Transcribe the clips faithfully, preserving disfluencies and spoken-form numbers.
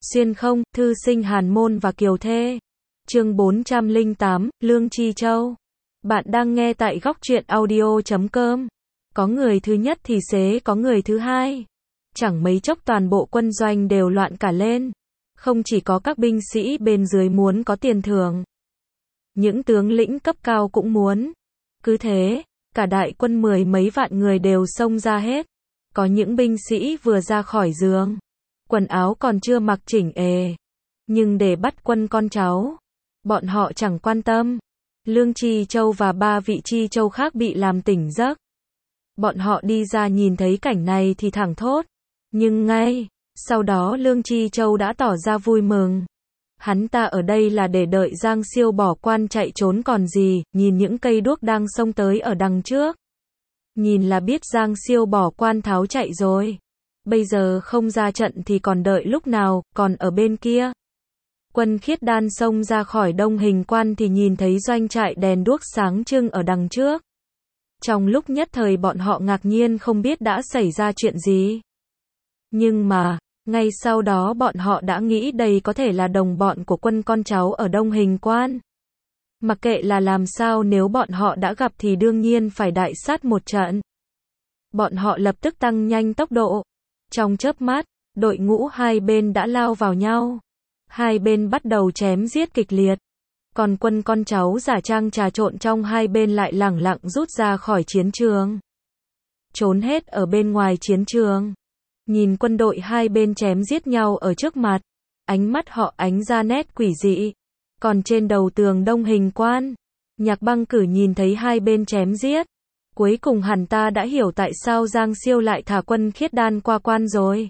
Xuyên không, thư sinh Hàn Môn và Kiều Thê. Chương bốn trăm lẻ tám, Lương Tri Châu. Bạn đang nghe tại góc truyện audio chấm com. Có người thứ nhất thì xế có người thứ hai. Chẳng mấy chốc toàn bộ quân doanh đều loạn cả lên. Không chỉ có các binh sĩ bên dưới muốn có tiền thưởng. Những tướng lĩnh cấp cao cũng muốn. Cứ thế, cả đại quân mười mấy vạn người đều xông ra hết. Có những binh sĩ vừa ra khỏi giường. Quần áo còn chưa mặc chỉnh ề. Nhưng để bắt quân con cháu, bọn họ chẳng quan tâm. Lương Tri Châu và ba vị Tri Châu khác bị làm tỉnh giấc. Bọn họ đi ra nhìn thấy cảnh này thì thẳng thốt. Nhưng ngay sau đó Lương Tri Châu đã tỏ ra vui mừng. Hắn ta ở đây là để đợi Giang Siêu bỏ quan chạy trốn còn gì, nhìn những cây đuốc đang xông tới ở đằng trước. Nhìn là biết Giang Siêu bỏ quan tháo chạy rồi. Bây giờ không ra trận thì còn đợi lúc nào, còn ở bên kia. Quân Khiết Đan xông ra khỏi Đông Hình Quan thì nhìn thấy doanh trại đèn đuốc sáng trưng ở đằng trước. Trong lúc nhất thời bọn họ ngạc nhiên không biết đã xảy ra chuyện gì. Nhưng mà, ngay sau đó bọn họ đã nghĩ đây có thể là đồng bọn của quân con cháu ở Đông Hình Quan. Mặc kệ là làm sao, nếu bọn họ đã gặp thì đương nhiên phải đại sát một trận. Bọn họ lập tức tăng nhanh tốc độ. Trong chớp mắt, đội ngũ hai bên đã lao vào nhau. Hai bên bắt đầu chém giết kịch liệt. Còn quân con cháu giả trang trà trộn trong hai bên lại lẳng lặng rút ra khỏi chiến trường. Trốn hết ở bên ngoài chiến trường. Nhìn quân đội hai bên chém giết nhau ở trước mặt. Ánh mắt họ ánh ra nét quỷ dị. Còn trên đầu tường Đông Hình Quan, Nhạc Băng Cử nhìn thấy hai bên chém giết. Cuối cùng hẳn ta đã hiểu tại sao Giang Siêu lại thả quân Khiết Đan qua quan rồi.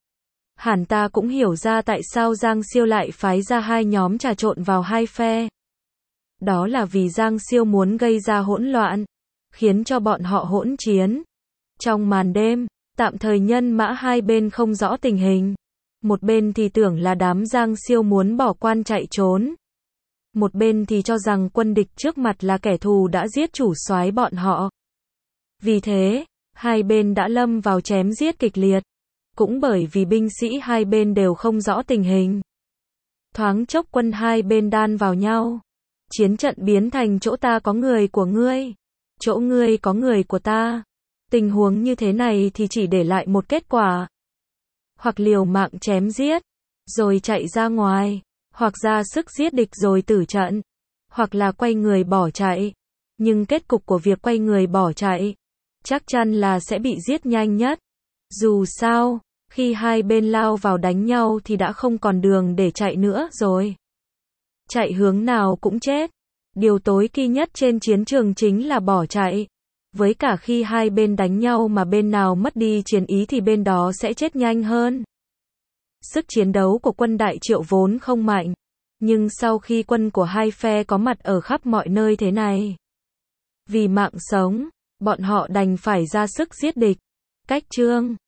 Hẳn ta cũng hiểu ra tại sao Giang Siêu lại phái ra hai nhóm trà trộn vào hai phe. Đó là vì Giang Siêu muốn gây ra hỗn loạn, khiến cho bọn họ hỗn chiến. Trong màn đêm, tạm thời nhân mã hai bên không rõ tình hình. Một bên thì tưởng là đám Giang Siêu muốn bỏ quan chạy trốn. Một bên thì cho rằng quân địch trước mặt là kẻ thù đã giết chủ soái bọn họ. Vì thế, hai bên đã lâm vào chém giết kịch liệt. Cũng bởi vì binh sĩ hai bên đều không rõ tình hình. Thoáng chốc quân hai bên đan vào nhau. Chiến trận biến thành chỗ ta có người của ngươi, chỗ ngươi có người của ta. Tình huống như thế này thì chỉ để lại một kết quả. Hoặc liều mạng chém giết, rồi chạy ra ngoài. Hoặc ra sức giết địch rồi tử trận. Hoặc là quay người bỏ chạy. Nhưng kết cục của việc quay người bỏ chạy chắc chắn là sẽ bị giết nhanh nhất. Dù sao, khi hai bên lao vào đánh nhau thì đã không còn đường để chạy nữa rồi. Chạy hướng nào cũng chết. Điều tối kỵ nhất trên chiến trường chính là bỏ chạy. Với cả khi hai bên đánh nhau mà bên nào mất đi chiến ý thì bên đó sẽ chết nhanh hơn. Sức chiến đấu của quân Đại Triệu vốn không mạnh. Nhưng sau khi quân của hai phe có mặt ở khắp mọi nơi thế này, vì mạng sống, bọn họ đành phải ra sức giết địch. Cách chương